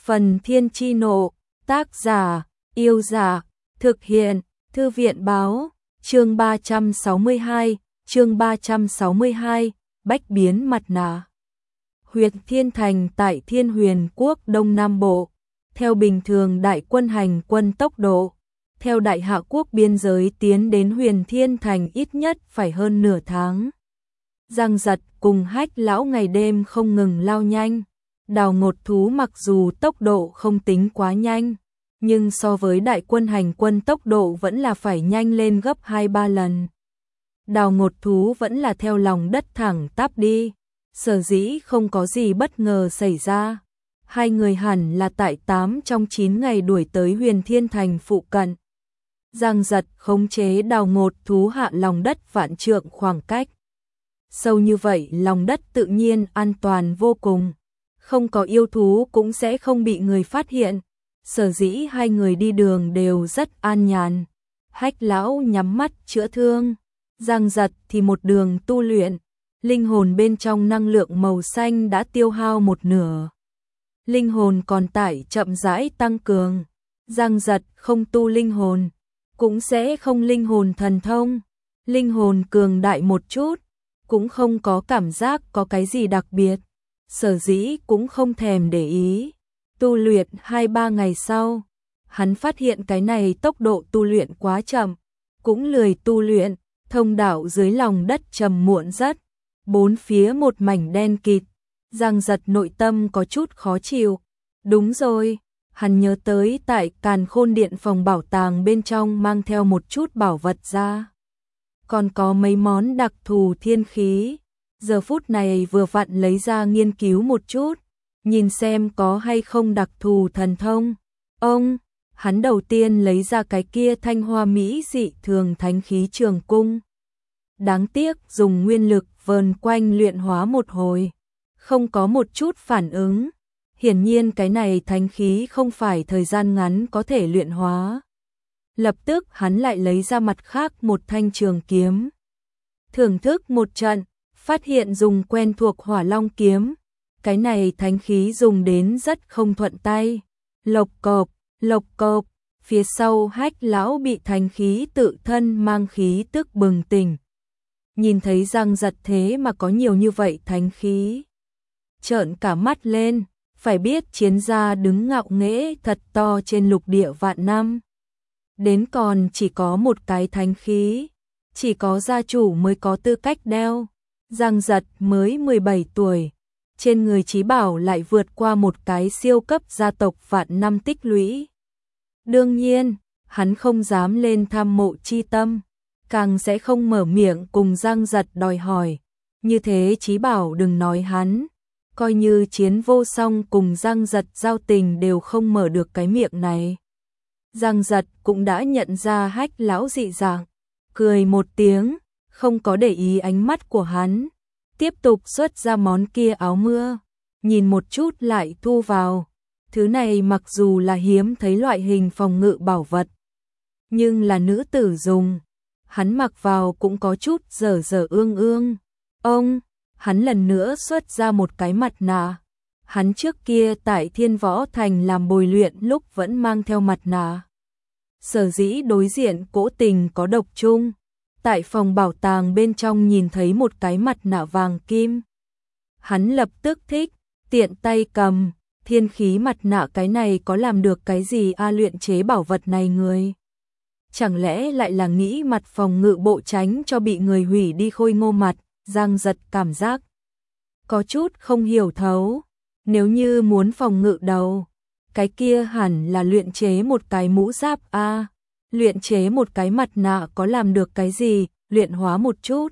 Phần Thiên Chi Nộ, tác giả, Yêu Giả, thực hiện, Thư viện Báo, chương 362, Bách biến mặt nạ. Huyệt Thiên Thành tại Thiên Huyền Quốc Đông Nam Bộ, theo bình thường đại quân hành quân tốc độ, theo Đại Hạ Quốc biên giới tiến đến Huyền Thiên Thành ít nhất phải hơn nửa tháng. Giang Giật cùng Hách Lão ngày đêm không ngừng lao nhanh. Đào Ngột Thú mặc dù tốc độ không tính quá nhanh, nhưng so với đại quân hành quân tốc độ vẫn là phải nhanh lên gấp 2-3 lần. Đào Ngột Thú vẫn là theo lòng đất thẳng tắp đi, sở dĩ không có gì bất ngờ xảy ra. Hai người hẳn là tại 8 trong 9 ngày đuổi tới Huyền Thiên Thành phụ cận. Giang Giật khống chế Đào Ngột Thú hạ lòng đất vạn trượng khoảng cách. Sâu như vậy lòng đất tự nhiên an toàn vô cùng. Không có yêu thú cũng sẽ không bị người phát hiện, sở dĩ hai người đi đường đều rất an nhàn. Hách Lão nhắm mắt chữa thương, Giang Giật thì một đường tu luyện, linh hồn bên trong năng lượng màu xanh đã tiêu hao một nửa. Linh hồn còn tải chậm rãi tăng cường, Giang Giật không tu linh hồn, cũng sẽ không linh hồn thần thông. Linh hồn cường đại một chút, cũng không có cảm giác có cái gì đặc biệt. Sở dĩ cũng không thèm để ý. Tu luyện 2-3 ngày sau, hắn phát hiện cái này tốc độ tu luyện quá chậm, cũng lười tu luyện. Thông đạo dưới lòng đất trầm muộn rất, bốn phía một mảnh đen kịt. Giang Giật nội tâm có chút khó chịu. Đúng rồi, hắn nhớ tới tại Càn Khôn Điện phòng bảo tàng bên trong mang theo một chút bảo vật ra, còn có mấy món đặc thù thiên khí. Giờ phút này vừa vặn lấy ra nghiên cứu một chút, nhìn xem có hay không đặc thù thần thông. Hắn đầu tiên lấy ra cái kia thanh hoa mỹ dị thường thánh khí trường cung. Đáng tiếc dùng nguyên lực vờn quanh luyện hóa một hồi, không có một chút phản ứng. Hiển nhiên cái này thánh khí không phải thời gian ngắn có thể luyện hóa. Lập tức hắn lại lấy ra mặt khác một thanh trường kiếm. Thưởng thức một trận, phát hiện dùng quen thuộc Hỏa Long kiếm, cái này thánh khí dùng đến rất không thuận tay. Lộc cộp, phía sau Hách Lão bị thánh khí tự thân mang khí tức bừng tỉnh. Nhìn thấy Giang Giật thế mà có nhiều như vậy thánh khí, trợn cả mắt lên, phải biết chiến gia đứng ngạo nghễ thật to trên lục địa vạn năm. Đến còn chỉ có một cái thánh khí, chỉ có gia chủ mới có tư cách đeo. Giang Giật mới 17 tuổi, trên người chí bảo lại vượt qua một cái siêu cấp gia tộc vạn năm tích lũy. Đương nhiên, hắn không dám lên tham mộ chi tâm, càng sẽ không mở miệng cùng Giang Giật đòi hỏi. Như thế chí bảo đừng nói hắn, coi như Chiến Vô Song cùng Giang Giật giao tình đều không mở được cái miệng này. Giang Giật cũng đã nhận ra Hách Lão dị dạng, cười một tiếng, không có để ý ánh mắt của hắn, tiếp tục xuất ra món kia áo mưa, nhìn một chút lại thu vào. Thứ này mặc dù là hiếm thấy loại hình phòng ngự bảo vật, nhưng là nữ tử dùng, hắn mặc vào cũng có chút dở dở ương ương. Hắn lần nữa xuất ra một cái mặt nạ. Hắn trước kia tại Thiên Võ Thành làm bồi luyện lúc vẫn mang theo mặt nạ. Sở dĩ đối diện cố tình có độc chung. Tại phòng bảo tàng bên trong nhìn thấy một cái mặt nạ vàng kim. Hắn lập tức thích, tiện tay cầm, thiên khí mặt nạ cái này có làm được cái gì luyện chế bảo vật này người. Chẳng lẽ lại là nghĩ mặt phòng ngự bộ tránh cho bị người hủy đi khôi ngô mặt. Giang Giật cảm giác có chút không hiểu thấu. Nếu như muốn phòng ngự đầu, cái kia hẳn là luyện chế một cái mũ giáp luyện chế một cái mặt nạ có làm được cái gì, luyện hóa một chút.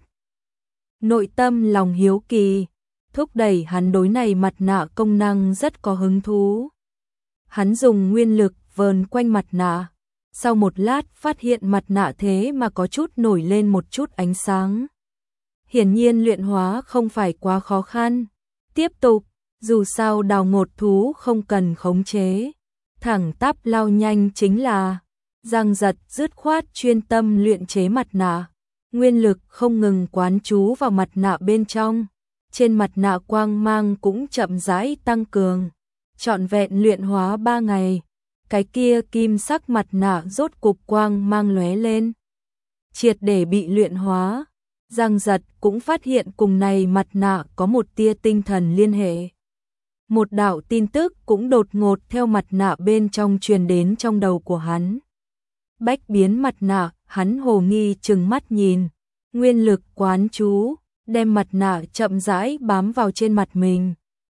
Nội tâm lòng hiếu kỳ, thúc đẩy hắn đối này mặt nạ công năng rất có hứng thú. Hắn dùng nguyên lực vờn quanh mặt nạ, sau một lát phát hiện mặt nạ thế mà có chút nổi lên một chút ánh sáng. Hiển nhiên luyện hóa không phải quá khó khăn. Tiếp tục, dù sao Đào Ngột Thú không cần khống chế, thẳng tắp lao nhanh chính là. Giang Giật dứt khoát chuyên tâm luyện chế mặt nạ, nguyên lực không ngừng quán chú vào mặt nạ bên trong, trên mặt nạ quang mang cũng chậm rãi tăng cường. trọn vẹn luyện hóa 3 ngày, cái kia kim sắc mặt nạ rốt cục quang mang lóe lên, triệt để bị luyện hóa. Giang Giật cũng phát hiện cùng này mặt nạ có một tia tinh thần liên hệ. Một đạo tin tức cũng đột ngột theo mặt nạ bên trong truyền đến trong đầu của hắn. Bách biến mặt nạ, hắn hồ nghi trừng mắt nhìn, nguyên lực quán chú, đem mặt nạ chậm rãi bám vào trên mặt mình.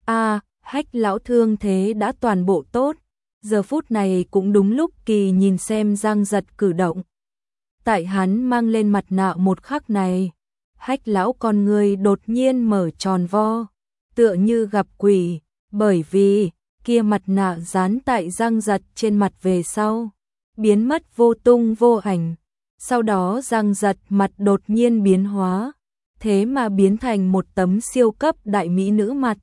Hách lão thương thế đã toàn bộ tốt, giờ phút này cũng đúng lúc kỳ nhìn xem Giang Giật cử động. Tại hắn mang lên mặt nạ một khắc này, Hách lão con người đột nhiên mở tròn vo, tựa như gặp quỷ, bởi vì kia mặt nạ dán tại Giang Giật trên mặt về sau, biến mất vô tung vô ảnh. Sau đó Giang Giật mặt đột nhiên biến hóa, thế mà biến thành một tấm siêu cấp đại mỹ nữ mặt.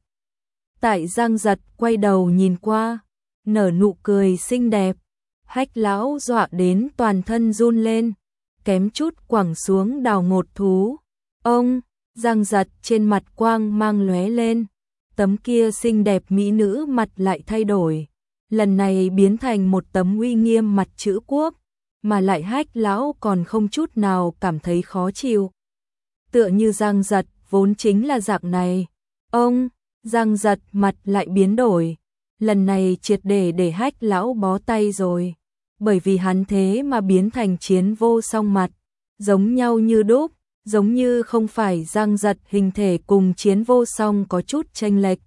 Tại Giang Giật quay đầu nhìn qua, nở nụ cười xinh đẹp, Hách lão dọa đến toàn thân run lên, kém chút quẳng xuống đào ngột thú. Ông, Giang Giật trên mặt quang mang lóe lên, tấm kia xinh đẹp mỹ nữ mặt lại thay đổi, lần này biến thành một tấm uy nghiêm mặt chữ quốc, mà lại Hách lão còn không chút nào cảm thấy khó chịu. Tựa như Giang Giật vốn chính là dạng này. Ông, Giang Giật mặt lại biến đổi, lần này triệt để Hách lão bó tay rồi, bởi vì hắn thế mà biến thành Chiến Vô Song mặt, giống nhau như đúc, giống như không phải Giang Giật hình thể cùng Chiến Vô Song có chút chênh lệch.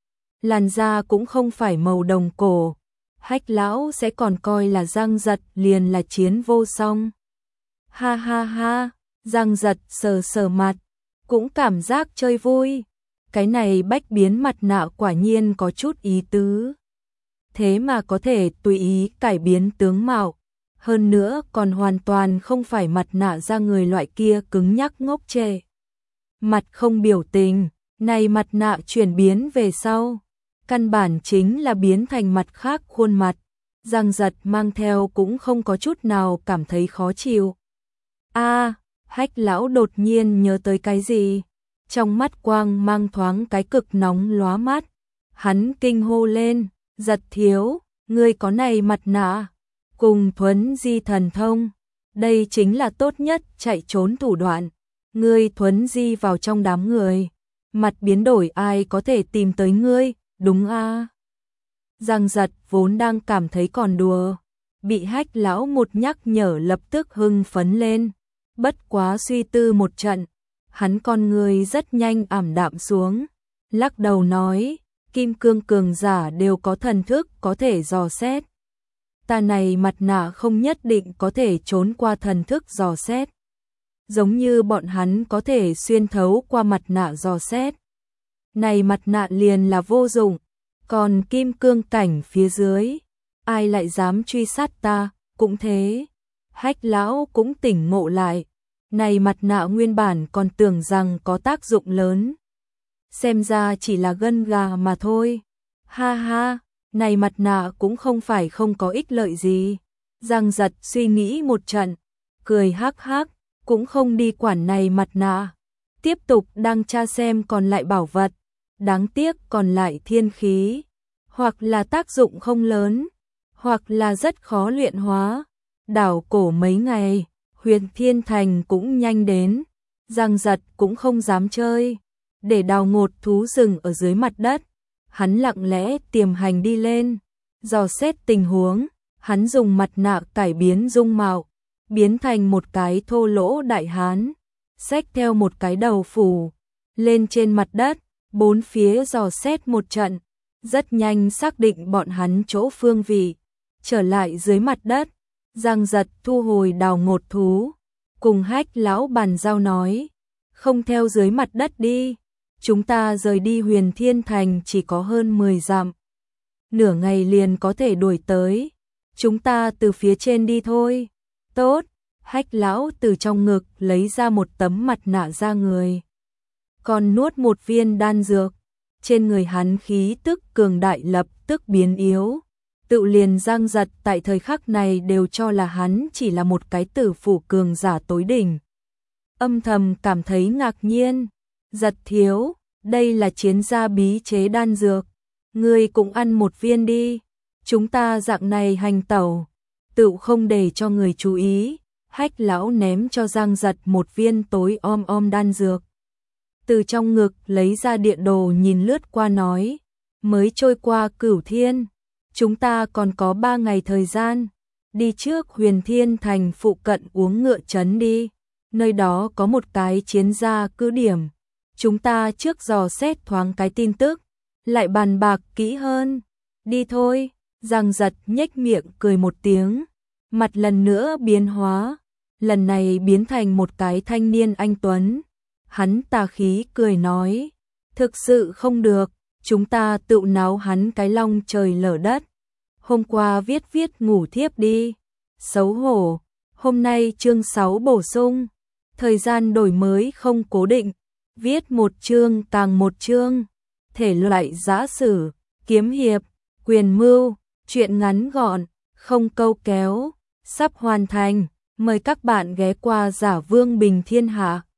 Làn da cũng không phải màu đồng cổ, Hách lão sẽ còn coi là Giang Giật liền là Chiến Vô Song. Ha ha ha, Giang Giật sờ sờ mặt, cũng cảm giác chơi vui. Cái này bách biến mặt nạ quả nhiên có chút ý tứ. Thế mà có thể tùy ý cải biến tướng mạo, hơn nữa còn hoàn toàn không phải mặt nạ da người loại kia cứng nhắc ngốc trệ. Mặt không biểu tình, này mặt nạ chuyển biến về sau, căn bản chính là biến thành mặt khác khuôn mặt. Giang Giật mang theo cũng không có chút nào cảm thấy khó chịu. Hách lão đột nhiên nhớ tới cái gì? Trong mắt quang mang thoáng cái cực nóng lóa mắt. Hắn kinh hô lên, Giật thiếu, ngươi có này mặt nạ, cùng thuấn di thần thông. Đây chính là tốt nhất chạy trốn thủ đoạn. Ngươi thuấn di vào trong đám người, mặt biến đổi ai có thể tìm tới ngươi, đúng a? Giang Giật vốn đang cảm thấy còn đùa, bị Hách lão một nhắc nhở lập tức hưng phấn lên. Bất quá suy tư một trận, hắn con người rất nhanh ảm đạm xuống, lắc đầu nói, kim cương cường giả đều có thần thức có thể dò xét. Ta này mặt nạ không nhất định có thể trốn qua thần thức dò xét. Giống như bọn hắn có thể xuyên thấu qua mặt nạ dò xét. Này mặt nạ liền là vô dụng, còn kim cương cảnh phía dưới, ai lại dám truy sát ta, cũng thế. Hách lão cũng tỉnh ngộ lại, này mặt nạ nguyên bản còn tưởng rằng có tác dụng lớn. Xem ra chỉ là gân gà mà thôi. Ha ha, này mặt nạ cũng không phải không có ích lợi gì. Giang Giật suy nghĩ một trận, cười hắc hắc, cũng không đi quản này mặt nạ. Tiếp tục đang tra xem còn lại bảo vật. Đáng tiếc còn lại thiên khí, hoặc là tác dụng không lớn, hoặc là rất khó luyện hóa. Đảo cổ mấy ngày, Huyền Thiên Thành cũng nhanh đến, Giang Giật cũng không dám chơi, để đào ngột thú rừng ở dưới mặt đất. Hắn lặng lẽ tiềm hành đi lên, dò xét tình huống, hắn dùng mặt nạ cải biến dung mạo, biến thành một cái thô lỗ đại hán, xách theo một cái đầu phủ, lên trên mặt đất, bốn phía dò xét một trận, rất nhanh xác định bọn hắn chỗ phương vị, trở lại dưới mặt đất. Giang Giật thu hồi đào ngột thú, cùng Hách lão bàn giao nói, không theo dưới mặt đất đi, chúng ta rời đi Huyền Thiên Thành chỉ có hơn 10 dặm, nửa ngày liền có thể đuổi tới, chúng ta từ phía trên đi thôi. Tốt. Hách lão từ trong ngực lấy ra một tấm mặt nạ da người, còn nuốt một viên đan dược, trên người hắn khí tức cường đại lập tức biến yếu. Tự liền Giang Giật tại thời khắc này đều cho là hắn chỉ là một cái tử phủ cường giả tối đỉnh. Âm thầm cảm thấy ngạc nhiên, Giật thiếu, đây là chiến gia bí chế đan dược, Ngươi cũng ăn một viên đi, chúng ta dạng này hành tẩu, tựu không để cho người chú ý. Hách lão ném cho Giang Giật một viên tối om đan dược. Từ trong ngực lấy ra địa đồ nhìn lướt qua nói, mới trôi qua Cửu Thiên, chúng ta còn có 3 ngày thời gian, đi trước Huyền Thiên Thành phụ cận uống ngựa trấn đi, nơi đó có một cái chiến gia cứ điểm, chúng ta trước dò xét thoáng cái tin tức, lại bàn bạc kỹ hơn, đi thôi. Giang Giật nhếch miệng cười một tiếng, mặt lần nữa biến hóa, lần này biến thành một cái thanh niên anh tuấn. Hắn tà khí cười nói, thực sự không được, chúng ta tự náo hắn cái long trời lở đất. Hôm qua viết ngủ thiếp đi, xấu hổ, hôm nay chương 6 bổ sung, thời gian đổi mới không cố định, viết một chương càng một chương, thể loại giã sử, kiếm hiệp, quyền mưu, truyện ngắn gọn, không câu kéo, sắp hoàn thành, mời các bạn ghé qua Giả Vương Bình Thiên Hạ.